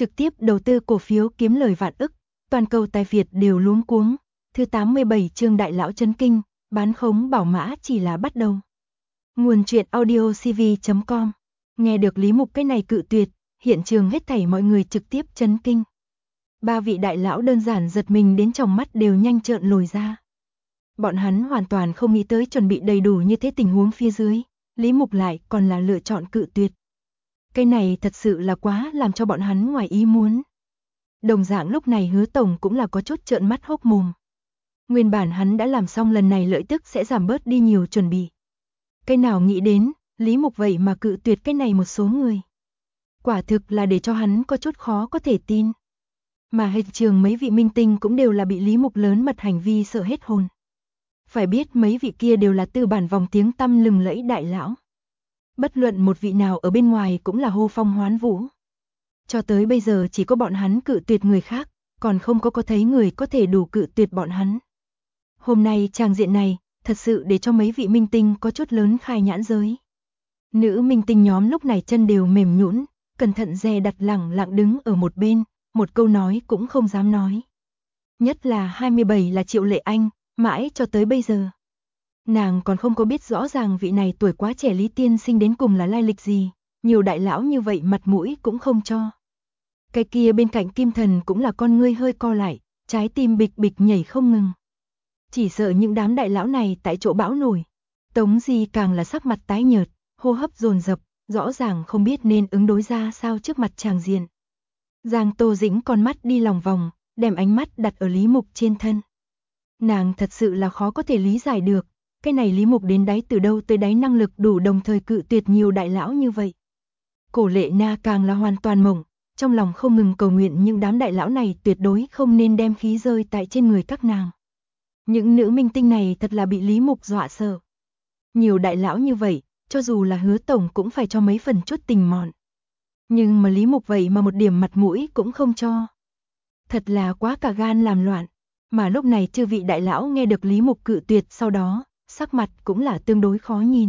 trực tiếp đầu tư cổ phiếu kiếm lời vạn ức, toàn cầu tài Việt đều luống cuống. Thứ 87 chương đại lão chấn kinh, bán khống bảo mã chỉ là bắt đầu. Nguồn truyện audio cv.com. Nghe được Lý Mục cái này cự tuyệt, hiện trường hết thảy mọi người trực tiếp chấn kinh. Ba vị đại lão đơn giản giật mình đến tròng mắt đều nhanh trợn lồi ra. Bọn hắn hoàn toàn không nghĩ tới chuẩn bị đầy đủ như thế tình huống phía dưới, Lý Mục lại còn là lựa chọn cự tuyệt. Cái này thật sự là quá làm cho bọn hắn ngoài ý muốn. Đồng dạng lúc này Hứa Tổng cũng là có chút trợn mắt hốc mồm. Nguyên bản hắn đã làm xong lần này lợi tức sẽ giảm bớt đi nhiều chuẩn bị. Cái nào nghĩ đến, Lý Mục vậy mà cự tuyệt cái này một số người. Quả thực là để cho hắn có chút khó có thể tin. Mà hiện trường mấy vị minh tinh cũng đều là bị Lý Mục lớn mật hành vi sợ hết hồn. Phải biết mấy vị kia đều là tư bản vòng tiếng tăm lừng lẫy đại lão. Bất luận một vị nào ở bên ngoài cũng là hô phong hoán vũ. Cho tới bây giờ chỉ có bọn hắn cự tuyệt người khác, còn không có thấy người có thể đủ cự tuyệt bọn hắn. Hôm nay tràng diện này, thật sự để cho mấy vị minh tinh có chút lớn khai nhãn giới. Nữ minh tinh nhóm lúc này chân đều mềm nhũn, cẩn thận dè đặt lẳng lặng đứng ở một bên, một câu nói cũng không dám nói. Nhất là 27 là Triệu Lệ Anh, mãi cho tới bây giờ. Nàng còn không có biết rõ ràng vị này tuổi quá trẻ Lý Tiên Sinh đến cùng là lai lịch gì, nhiều đại lão như vậy mặt mũi cũng không cho. Cái kia bên cạnh Kim Thần cũng là con ngươi hơi co lại, trái tim bịch bịch nhảy không ngừng. Chỉ sợ những đám đại lão này tại chỗ bão nổi. Tống Di càng là sắc mặt tái nhợt, hô hấp dồn dập, rõ ràng không biết nên ứng đối ra sao trước mặt tràng diện. Giang Tô Dĩnh con mắt đi lòng vòng, đem ánh mắt đặt ở Lý Mục trên thân. Nàng thật sự là khó có thể lý giải được, cái này Lý Mục đến đáy từ đâu tới đáy năng lực đủ đồng thời cự tuyệt nhiều đại lão như vậy. Cổ Lệ Na càng là hoàn toàn mộng, trong lòng không ngừng cầu nguyện những đám đại lão này tuyệt đối không nên đem khí rơi tại trên người các nàng. Những nữ minh tinh này thật là bị Lý Mục dọa sợ. Nhiều đại lão như vậy, cho dù là Hứa Tổng cũng phải cho mấy phần chút tình mọn. Nhưng mà Lý Mục vậy mà một điểm mặt mũi cũng không cho. Thật là quá cả gan làm loạn. Mà lúc này chư vị đại lão nghe được Lý Mục cự tuyệt sau đó, sắc mặt cũng là tương đối khó nhìn.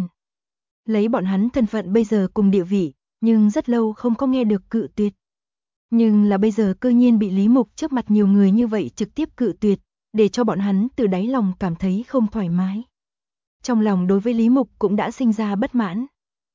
Lấy bọn hắn thân phận bây giờ cùng địa vị, nhưng rất lâu không có nghe được cự tuyệt. Nhưng là bây giờ cơ nhiên bị Lý Mục trước mặt nhiều người như vậy trực tiếp cự tuyệt, để cho bọn hắn từ đáy lòng cảm thấy không thoải mái. Trong lòng đối với Lý Mục cũng đã sinh ra bất mãn.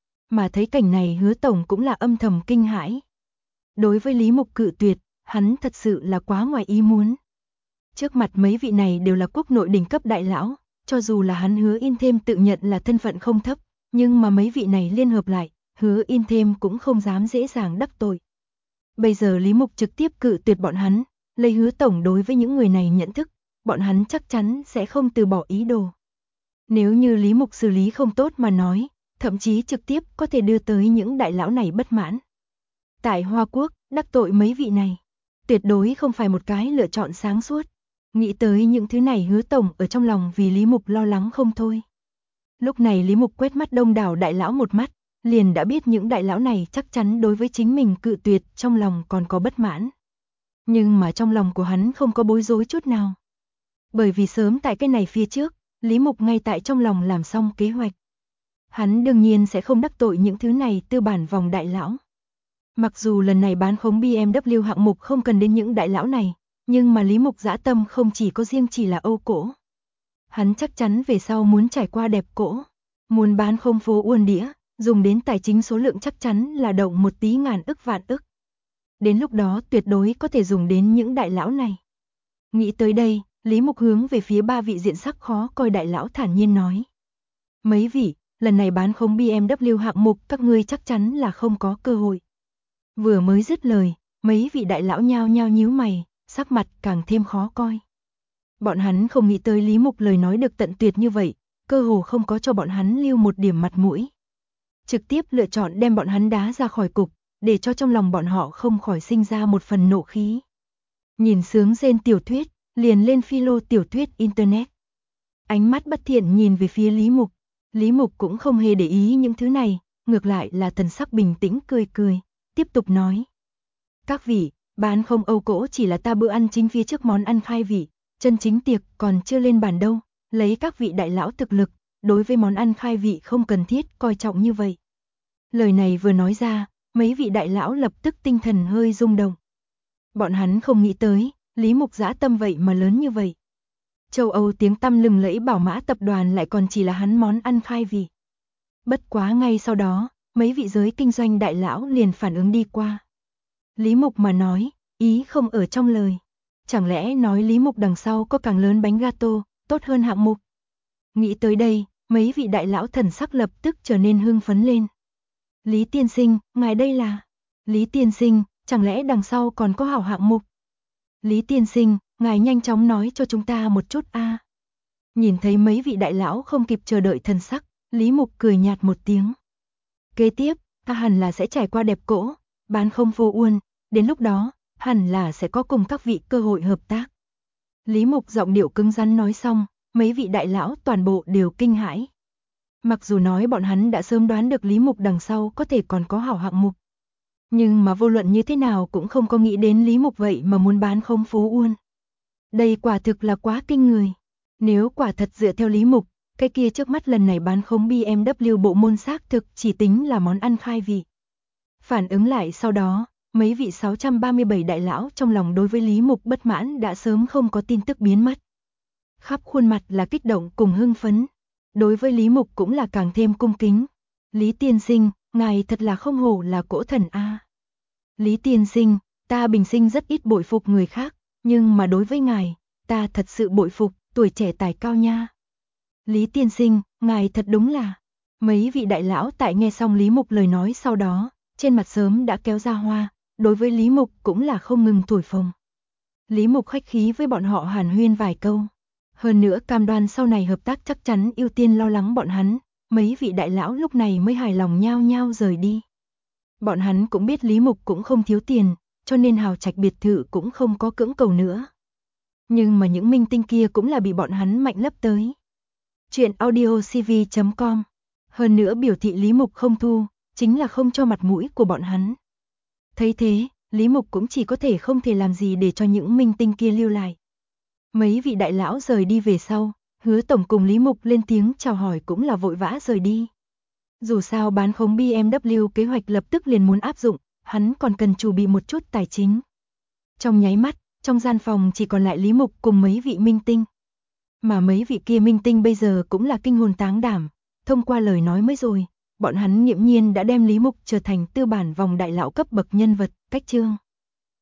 Mà thấy cảnh này Hứa Tổng cũng là âm thầm kinh hãi. Đối với Lý Mục cự tuyệt, hắn thật sự là quá ngoài ý muốn. Trước mặt mấy vị này đều là quốc nội đỉnh cấp đại lão, cho dù là hắn Hứa Yên Thêm tự nhận là thân phận không thấp, nhưng mà mấy vị này liên hợp lại, Hứa Yên Thêm cũng không dám dễ dàng đắc tội. Bây giờ Lý Mục trực tiếp cự tuyệt bọn hắn, lấy Hứa Tổng đối với những người này nhận thức, bọn hắn chắc chắn sẽ không từ bỏ ý đồ. Nếu như Lý Mục xử lý không tốt mà nói, thậm chí trực tiếp có thể đưa tới những đại lão này bất mãn. Tại Hoa Quốc, đắc tội mấy vị này, tuyệt đối không phải một cái lựa chọn sáng suốt. Nghĩ tới những thứ này Hứa Tổng ở trong lòng vì Lý Mục lo lắng không thôi. Lúc này Lý Mục quét mắt đông đảo đại lão một mắt, liền đã biết những đại lão này chắc chắn đối với chính mình cự tuyệt trong lòng còn có bất mãn. Nhưng mà trong lòng của hắn không có bối rối chút nào. Bởi vì sớm tại cái này phía trước, Lý Mục ngay tại trong lòng làm xong kế hoạch. Hắn đương nhiên sẽ không đắc tội những thứ này tư bản vòng đại lão. Mặc dù lần này bán khống BMW hạng mục không cần đến những đại lão này, nhưng mà Lý Mục dã tâm không chỉ có riêng chỉ là Âu cổ. Hắn chắc chắn về sau muốn trải qua đẹp cổ, muốn bán không phố uôn đĩa, dùng đến tài chính số lượng chắc chắn là động một tí ngàn ức vạn ức. Đến lúc đó tuyệt đối có thể dùng đến những đại lão này. Nghĩ tới đây, Lý Mục hướng về phía ba vị diện sắc khó coi đại lão thản nhiên nói. Mấy vị, lần này bán khống BMW hạng mục các ngươi chắc chắn là không có cơ hội. Vừa mới dứt lời, mấy vị đại lão nhao nhao nhíu mày, sắc mặt càng thêm khó coi. Bọn hắn không nghĩ tới Lý Mục lời nói được tận tuyệt như vậy, cơ hồ không có cho bọn hắn lưu một điểm mặt mũi. Trực tiếp lựa chọn đem bọn hắn đá ra khỏi cục, để cho trong lòng bọn họ không khỏi sinh ra một phần nộ khí. Nhìn sướng rên tiểu thuyết, liền lên philo tiểu thuyết internet. Ánh mắt bất thiện nhìn về phía Lý Mục. Lý Mục cũng không hề để ý những thứ này, ngược lại là thần sắc bình tĩnh cười cười, tiếp tục nói. Các vị, bán không Âu cổ chỉ là ta bữa ăn chính phía trước món ăn khai vị, chân chính tiệc còn chưa lên bàn đâu, lấy các vị đại lão thực lực, đối với món ăn khai vị không cần thiết coi trọng như vậy. Lời này vừa nói ra, mấy vị đại lão lập tức tinh thần hơi rung động, Bọn hắn không nghĩ tới, Lý Mục dã tâm vậy mà lớn như vậy. Châu Âu tiếng tăm lừng lẫy Bảo Mã tập đoàn lại còn chỉ là hắn món ăn khai vị. Bất quá ngay sau đó, mấy vị giới kinh doanh đại lão liền phản ứng đi qua. Lý Mục mà nói, ý không ở trong lời. Chẳng lẽ nói Lý Mục đằng sau có càng lớn bánh gato, tốt hơn hạng mục. Nghĩ tới đây, mấy vị đại lão thần sắc lập tức trở nên hưng phấn lên. Lý tiên sinh, ngài đây là... Lý tiên sinh, chẳng lẽ đằng sau còn có hảo hạng mục? Lý tiên sinh, ngài nhanh chóng nói cho chúng ta một chút a. Nhìn thấy mấy vị đại lão không kịp chờ đợi thần sắc, Lý Mục cười nhạt một tiếng. Kế tiếp, ta hẳn là sẽ trải qua đẹp cỗ, bán không vô uôn, đến lúc đó, hẳn là sẽ có cùng các vị cơ hội hợp tác. Lý Mục giọng điệu cứng rắn nói xong, mấy vị đại lão toàn bộ đều kinh hãi. Mặc dù nói bọn hắn đã sớm đoán được Lý Mục đằng sau có thể còn có hảo hạng mục. Nhưng mà vô luận như thế nào cũng không có nghĩ đến Lý Mục vậy mà muốn bán không phố uôn. Đây quả thực là quá kinh người. Nếu quả thật dựa theo Lý Mục, cái kia trước mắt lần này bán không BMW bộ môn xác thực chỉ tính là món ăn khai vị. Phản ứng lại sau đó, mấy vị 637 đại lão trong lòng đối với Lý Mục bất mãn đã sớm không có tin tức biến mất. Khắp khuôn mặt là kích động cùng hưng phấn. Đối với Lý Mục cũng là càng thêm cung kính. Lý tiên sinh, ngài thật là không hổ là cỗ thần a. Lý tiên sinh, ta bình sinh rất ít bội phục người khác, nhưng mà đối với ngài, ta thật sự bội phục, tuổi trẻ tài cao nha. Lý tiên sinh, ngài thật đúng là... Mấy vị đại lão tại nghe xong Lý Mục lời nói sau đó, trên mặt sớm đã kéo ra hoa, đối với Lý Mục cũng là không ngừng thổi phồng. Lý Mục khách khí với bọn họ hàn huyên vài câu. Hơn nữa cam đoan sau này hợp tác chắc chắn ưu tiên lo lắng bọn hắn, mấy vị đại lão lúc này mới hài lòng nhao nhao rời đi. Bọn hắn cũng biết Lý Mục cũng không thiếu tiền, cho nên hào trạch biệt thự cũng không có cưỡng cầu nữa. Nhưng mà những minh tinh kia cũng là bị bọn hắn mạnh lấp tới. Chuyện audiocv.com. Hơn nữa biểu thị Lý Mục không thu, chính là không cho mặt mũi của bọn hắn. Thấy thế, Lý Mục cũng chỉ có thể không thể làm gì để cho những minh tinh kia lưu lại. Mấy vị đại lão rời đi về sau, Hứa tổng cùng Lý Mục lên tiếng chào hỏi cũng là vội vã rời đi. Dù sao bán khống BMW kế hoạch lập tức liền muốn áp dụng, hắn còn cần chuẩn bị một chút tài chính. Trong nháy mắt, trong gian phòng chỉ còn lại Lý Mục cùng mấy vị minh tinh. Mà mấy vị kia minh tinh bây giờ cũng là kinh hồn táng đảm, thông qua lời nói mới rồi, bọn hắn nghiễm nhiên đã đem Lý Mục trở thành tư bản vòng đại lão cấp bậc nhân vật, cách chương.